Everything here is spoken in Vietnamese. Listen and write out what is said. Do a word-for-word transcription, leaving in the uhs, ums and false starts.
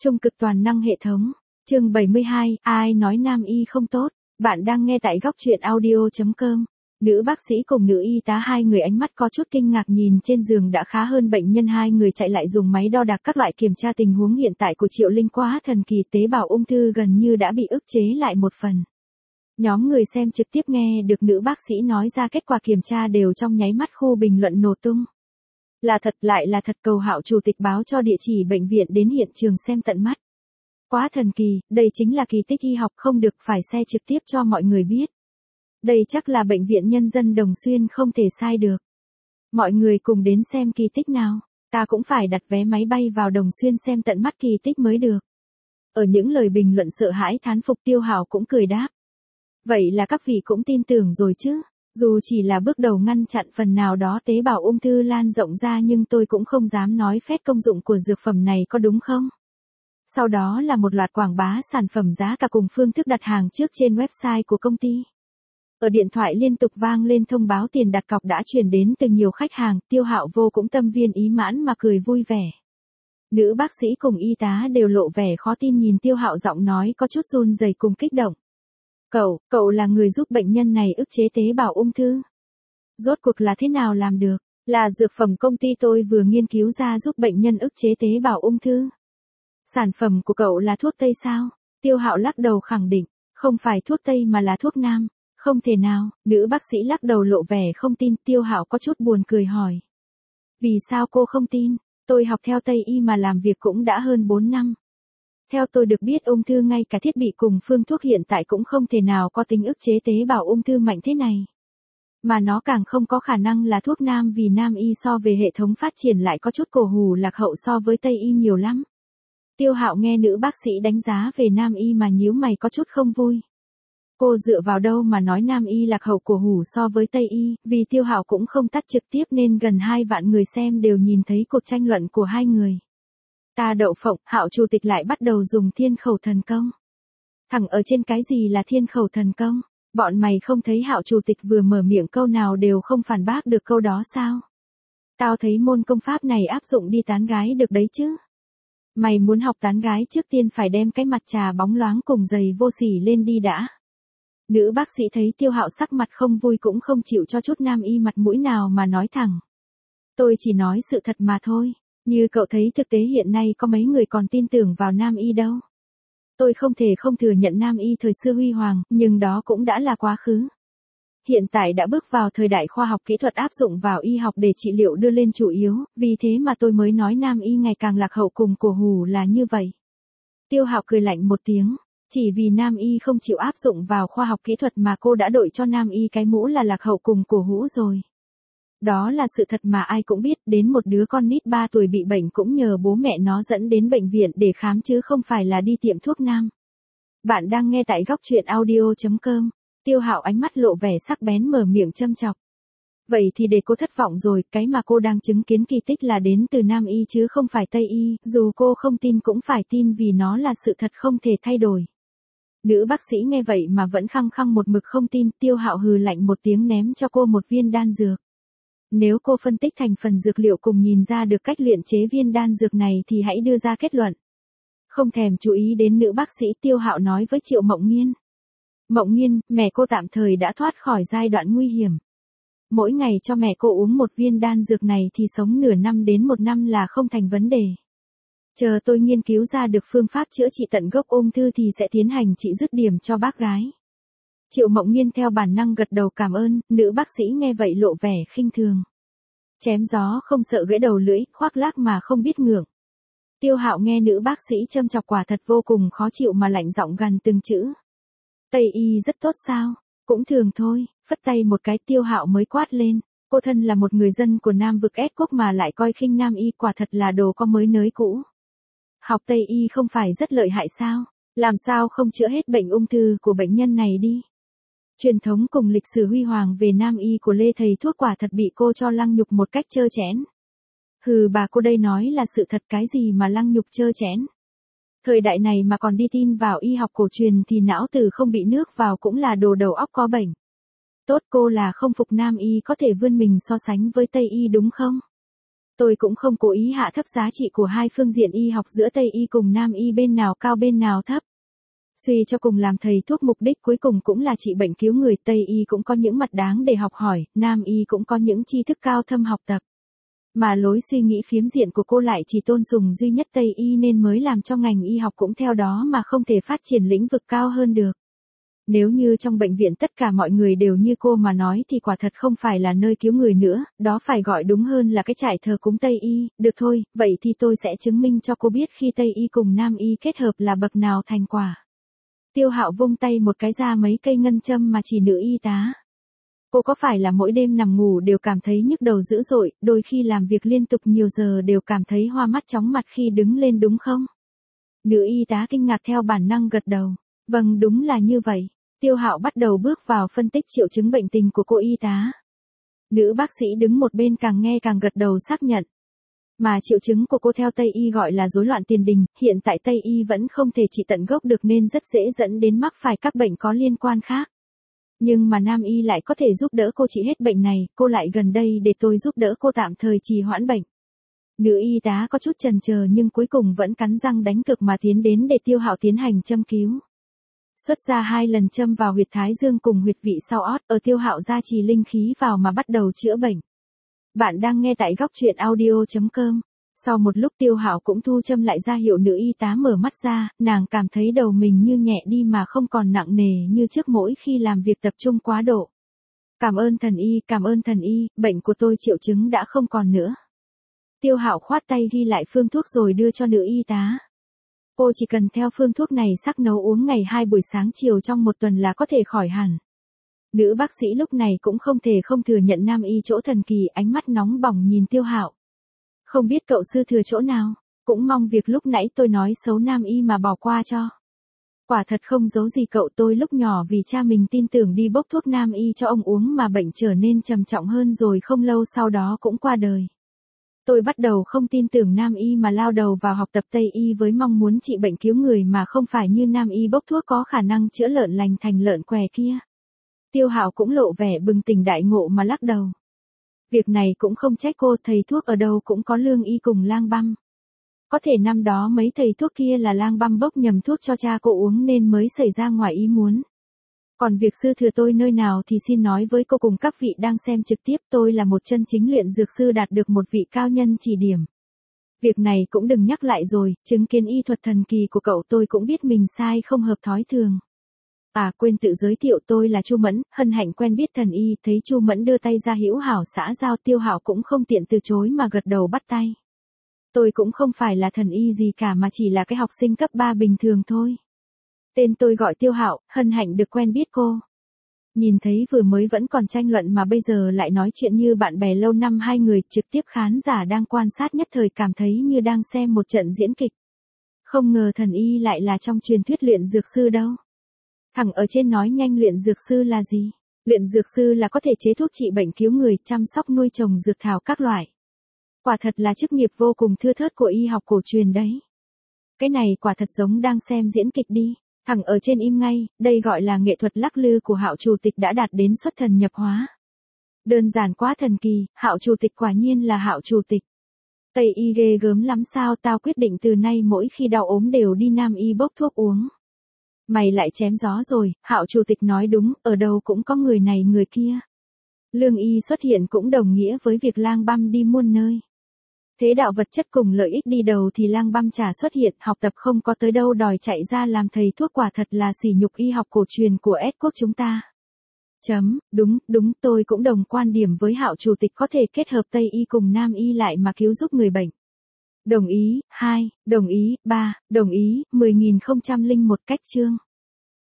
Trung cực toàn năng hệ thống. Chương bảy mươi hai, ai nói nam y không tốt? Bạn đang nghe tại góc truyện audio chấm com. Nữ bác sĩ cùng nữ y tá hai người ánh mắt có chút kinh ngạc nhìn trên giường đã khá hơn bệnh nhân, hai người chạy lại dùng máy đo đạc các loại kiểm tra tình huống hiện tại của Triệu Linh. Quá thần kỳ, tế bào ung thư gần như đã bị ức chế lại một phần. Nhóm người xem trực tiếp nghe được nữ bác sĩ nói ra kết quả kiểm tra đều trong nháy mắt khu bình luận nổ tung. Là thật, lại là thật, cầu Hạo chủ tịch báo cho địa chỉ bệnh viện đến hiện trường xem tận mắt. Quá thần kỳ, đây chính là kỳ tích y học, không được phải share trực tiếp cho mọi người biết. Đây chắc là bệnh viện nhân dân Đồng Xuyên, không thể sai được. Mọi người cùng đến xem kỳ tích nào, ta cũng phải đặt vé máy bay vào Đồng Xuyên xem tận mắt kỳ tích mới được. Ở những lời bình luận sợ hãi thán phục, Tiêu Hạo cũng cười đáp. Vậy là các vị cũng tin tưởng rồi chứ? Dù chỉ là bước đầu ngăn chặn phần nào đó tế bào ung thư lan rộng ra, nhưng tôi cũng không dám nói phép công dụng của dược phẩm này, có đúng không? Sau đó là một loạt quảng bá sản phẩm giá cả cùng phương thức đặt hàng trước trên website của công ty. Ở điện thoại liên tục vang lên thông báo tiền đặt cọc đã chuyển đến từ nhiều khách hàng, Tiêu Hạo vô cũng tâm viên ý mãn mà cười vui vẻ. Nữ bác sĩ cùng y tá đều lộ vẻ khó tin nhìn Tiêu Hạo, giọng nói có chút run rẩy cùng kích động. Cậu, cậu là người giúp bệnh nhân này ức chế tế bào ung thư. Rốt cuộc là thế nào làm được? Là dược phẩm công ty tôi vừa nghiên cứu ra giúp bệnh nhân ức chế tế bào ung thư. Sản phẩm của cậu là thuốc Tây sao? Tiêu Hạo lắc đầu khẳng định, không phải thuốc Tây mà là thuốc Nam. Không thể nào, nữ bác sĩ lắc đầu lộ vẻ không tin. Tiêu Hạo có chút buồn cười hỏi. Vì sao cô không tin? Tôi học theo Tây y mà làm việc cũng đã hơn bốn năm. Theo tôi được biết, ung thư ngay cả thiết bị cùng phương thuốc hiện tại cũng không thể nào có tính ức chế tế bào ung thư mạnh thế này. Mà nó càng không có khả năng là thuốc Nam, vì Nam y so về hệ thống phát triển lại có chút cổ hủ lạc hậu so với Tây y nhiều lắm. Tiêu Hạo nghe nữ bác sĩ đánh giá về Nam y mà nhíu mày có chút không vui. Cô dựa vào đâu mà nói Nam y lạc hậu cổ hủ so với Tây y? Vì Tiêu Hạo cũng không tắt trực tiếp nên gần hai vạn người xem đều nhìn thấy cuộc tranh luận của hai người. Ta đậu phộng, Hạo chủ tịch lại bắt đầu dùng thiên khẩu thần công. Thẳng ở trên cái gì là thiên khẩu thần công? Bọn mày không thấy Hạo chủ tịch vừa mở miệng câu nào đều không phản bác được câu đó sao? Tao thấy môn công pháp này áp dụng đi tán gái được đấy chứ. Mày muốn học tán gái trước tiên phải đem cái mặt trà bóng loáng cùng giày vô sỉ lên đi đã. Nữ bác sĩ thấy Tiêu Hạo sắc mặt không vui cũng không chịu cho chút Nam y mặt mũi nào mà nói thẳng. Tôi chỉ nói sự thật mà thôi. Như cậu thấy thực tế hiện nay có mấy người còn tin tưởng vào Nam y đâu. Tôi không thể không thừa nhận Nam y thời xưa huy hoàng, nhưng đó cũng đã là quá khứ. Hiện tại đã bước vào thời đại khoa học kỹ thuật áp dụng vào y học để trị liệu đưa lên chủ yếu, vì thế mà tôi mới nói Nam y ngày càng lạc hậu cùng cổ hủ là như vậy. Tiêu Hạo cười lạnh một tiếng, chỉ vì Nam y không chịu áp dụng vào khoa học kỹ thuật mà cô đã đội cho Nam y cái mũ là lạc hậu cùng cổ hủ rồi. Đó là sự thật mà ai cũng biết, đến một đứa con nít ba tuổi bị bệnh cũng nhờ bố mẹ nó dẫn đến bệnh viện để khám chứ không phải là đi tiệm thuốc Nam. Bạn đang nghe tại góc truyện audio chấm com. Tiêu Hạo ánh mắt lộ vẻ sắc bén mở miệng châm chọc. Vậy thì để cô thất vọng rồi, cái mà cô đang chứng kiến kỳ tích là đến từ Nam y chứ không phải Tây y, dù cô không tin cũng phải tin vì nó là sự thật không thể thay đổi. Nữ bác sĩ nghe vậy mà vẫn khăng khăng một mực không tin. Tiêu Hạo hừ lạnh một tiếng ném cho cô một viên đan dược. Nếu cô phân tích thành phần dược liệu cùng nhìn ra được cách luyện chế viên đan dược này thì hãy đưa ra kết luận. Không thèm chú ý đến nữ bác sĩ, Tiêu Hạo nói với Triệu Mộng Nghiên. Mộng Nghiên, mẹ cô tạm thời đã thoát khỏi giai đoạn nguy hiểm. Mỗi ngày cho mẹ cô uống một viên đan dược này thì sống nửa năm đến một năm là không thành vấn đề. Chờ tôi nghiên cứu ra được phương pháp chữa trị tận gốc ung thư thì sẽ tiến hành trị dứt điểm cho bác gái. Triệu Mộng Nghiên theo bản năng gật đầu cảm ơn, nữ bác sĩ nghe vậy lộ vẻ khinh thường. Chém gió không sợ gãy đầu lưỡi, khoác lác mà không biết ngượng. Tiêu Hạo nghe nữ bác sĩ châm chọc quả thật vô cùng khó chịu mà lạnh giọng gằn từng chữ. Tây y rất tốt sao? Cũng thường thôi, phất tay một cái. Tiêu Hạo mới quát lên. Cô thân là một người dân của Nam vực S quốc mà lại coi khinh Nam y, quả thật là đồ có mới nới cũ. Học Tây y không phải rất lợi hại sao? Làm sao không chữa hết bệnh ung thư của bệnh nhân này đi? Truyền thống cùng lịch sử huy hoàng về Nam y của Lê thầy thuốc quả thật bị cô cho lăng nhục một cách trơ trẽn. Hừ, bà cô đây nói là sự thật, cái gì mà lăng nhục trơ trẽn. Thời đại này mà còn đi tin vào y học cổ truyền thì não tử không bị nước vào cũng là đồ đầu óc có bệnh. Tốt, cô là không phục Nam y có thể vươn mình so sánh với Tây y đúng không? Tôi cũng không cố ý hạ thấp giá trị của hai phương diện y học giữa Tây y cùng Nam y bên nào cao bên nào thấp. Suy cho cùng làm thầy thuốc mục đích cuối cùng cũng là trị bệnh cứu người, Tây y cũng có những mặt đáng để học hỏi, Nam y cũng có những tri thức cao thâm học tập. Mà lối suy nghĩ phiếm diện của cô lại chỉ tôn dùng duy nhất Tây y nên mới làm cho ngành y học cũng theo đó mà không thể phát triển lĩnh vực cao hơn được. Nếu như trong bệnh viện tất cả mọi người đều như cô mà nói thì quả thật không phải là nơi cứu người nữa, đó phải gọi đúng hơn là cái trại thờ cúng Tây y. Được thôi, vậy thì tôi sẽ chứng minh cho cô biết khi Tây y cùng Nam y kết hợp là bậc nào thành quả. Tiêu Hạo vung tay một cái ra mấy cây ngân châm mà chỉ nữ y tá. Cô có phải là mỗi đêm nằm ngủ đều cảm thấy nhức đầu dữ dội, đôi khi làm việc liên tục nhiều giờ đều cảm thấy hoa mắt chóng mặt khi đứng lên đúng không? Nữ y tá kinh ngạc theo bản năng gật đầu. Vâng, đúng là như vậy. Tiêu Hạo bắt đầu bước vào phân tích triệu chứng bệnh tình của cô y tá. Nữ bác sĩ đứng một bên càng nghe càng gật đầu xác nhận. Mà triệu chứng của cô theo Tây y gọi là rối loạn tiền đình, hiện tại Tây y vẫn không thể trị tận gốc được nên rất dễ dẫn đến mắc phải các bệnh có liên quan khác. Nhưng mà Nam y lại có thể giúp đỡ cô trị hết bệnh này, cô lại gần đây để tôi giúp đỡ cô tạm thời trì hoãn bệnh. Nữ y tá có chút chần chờ nhưng cuối cùng vẫn cắn răng đánh cược mà tiến đến để Tiêu Hạo tiến hành châm cứu. Xuất ra hai lần châm vào huyệt thái dương cùng huyệt vị sau ót, ở Tiêu Hạo gia trì linh khí vào mà bắt đầu chữa bệnh. Bạn đang nghe tại góc truyện audio chấm com. Sau một lúc Tiêu Hạo cũng thu châm lại ra hiệu nữ y tá mở mắt ra, nàng cảm thấy đầu mình như nhẹ đi mà không còn nặng nề như trước mỗi khi làm việc tập trung quá độ. Cảm ơn thần y, cảm ơn thần y, bệnh của tôi triệu chứng đã không còn nữa. Tiêu Hạo khoát tay ghi lại phương thuốc rồi đưa cho nữ y tá. Cô chỉ cần theo phương thuốc này sắc nấu uống ngày hai buổi sáng chiều trong một tuần là có thể khỏi hẳn. Nữ bác sĩ lúc này cũng không thể không thừa nhận Nam y chỗ thần kỳ, ánh mắt nóng bỏng nhìn Tiêu Hạo. Không biết cậu sư thừa chỗ nào, cũng mong việc lúc nãy tôi nói xấu Nam y mà bỏ qua cho. Quả thật không giấu gì cậu, tôi lúc nhỏ vì cha mình tin tưởng đi bốc thuốc Nam y cho ông uống mà bệnh trở nên trầm trọng hơn rồi không lâu sau đó cũng qua đời. Tôi bắt đầu không tin tưởng Nam y mà lao đầu vào học tập Tây y với mong muốn trị bệnh cứu người mà không phải như Nam y bốc thuốc có khả năng chữa lợn lành thành lợn què kia. Tiêu Hạo cũng lộ vẻ bừng tỉnh đại ngộ mà lắc đầu. Việc này cũng không trách cô, thầy thuốc ở đâu cũng có lương y cùng lang băm. Có thể năm đó mấy thầy thuốc kia là lang băm bốc nhầm thuốc cho cha cô uống nên mới xảy ra ngoài ý muốn. Còn việc sư thừa tôi nơi nào thì xin nói với cô cùng các vị đang xem trực tiếp, tôi là một chân chính luyện dược sư đạt được một vị cao nhân chỉ điểm. Việc này cũng đừng nhắc lại rồi, chứng kiến y thuật thần kỳ của cậu tôi cũng biết mình sai không hợp thói thường. À quên tự giới thiệu, tôi là Chu Mẫn, hân hạnh quen biết thần y. Thấy Chu Mẫn đưa tay ra hữu hảo xã giao, Tiêu Hạo cũng không tiện từ chối mà gật đầu bắt tay. Tôi cũng không phải là thần y gì cả mà chỉ là cái học sinh cấp ba bình thường thôi. Tên tôi gọi Tiêu Hạo, hân hạnh được quen biết cô. Nhìn thấy vừa mới vẫn còn tranh luận mà bây giờ lại nói chuyện như bạn bè lâu năm, hai người trực tiếp khán giả đang quan sát nhất thời cảm thấy như đang xem một trận diễn kịch. Không ngờ thần y lại là trong truyền thuyết luyện dược sư đâu. Thằng ở trên nói nhanh, luyện dược sư là gì? Luyện dược sư là có thể chế thuốc trị bệnh cứu người, chăm sóc nuôi trồng dược thảo các loại. Quả thật là chức nghiệp vô cùng thưa thớt của y học cổ truyền đấy. Cái này quả thật giống đang xem diễn kịch đi. Thằng ở trên im ngay, đây gọi là nghệ thuật lắc lư của Hạo chủ tịch đã đạt đến xuất thần nhập hóa. Đơn giản quá thần kỳ, Hạo chủ tịch quả nhiên là Hạo chủ tịch. Tây y ghê gớm lắm sao, tao quyết định từ nay mỗi khi đau ốm đều đi Nam y bốc thuốc uống. Mày lại chém gió rồi, Hạo chủ tịch nói đúng, ở đâu cũng có người này người kia. Lương y xuất hiện cũng đồng nghĩa với việc lang băm đi muôn nơi. Thế đạo vật chất cùng lợi ích đi đầu thì lang băm chả xuất hiện, học tập không có tới đâu đòi chạy ra làm thầy thuốc, quả thật là sỉ nhục y học cổ truyền của S quốc chúng ta. Chấm, đúng, đúng, tôi cũng đồng quan điểm với Hạo chủ tịch, có thể kết hợp Tây y cùng Nam y lại mà cứu giúp người bệnh. Đồng ý, hai, đồng ý, ba, đồng ý, mười nghìn không trăm lẻ một cách chương.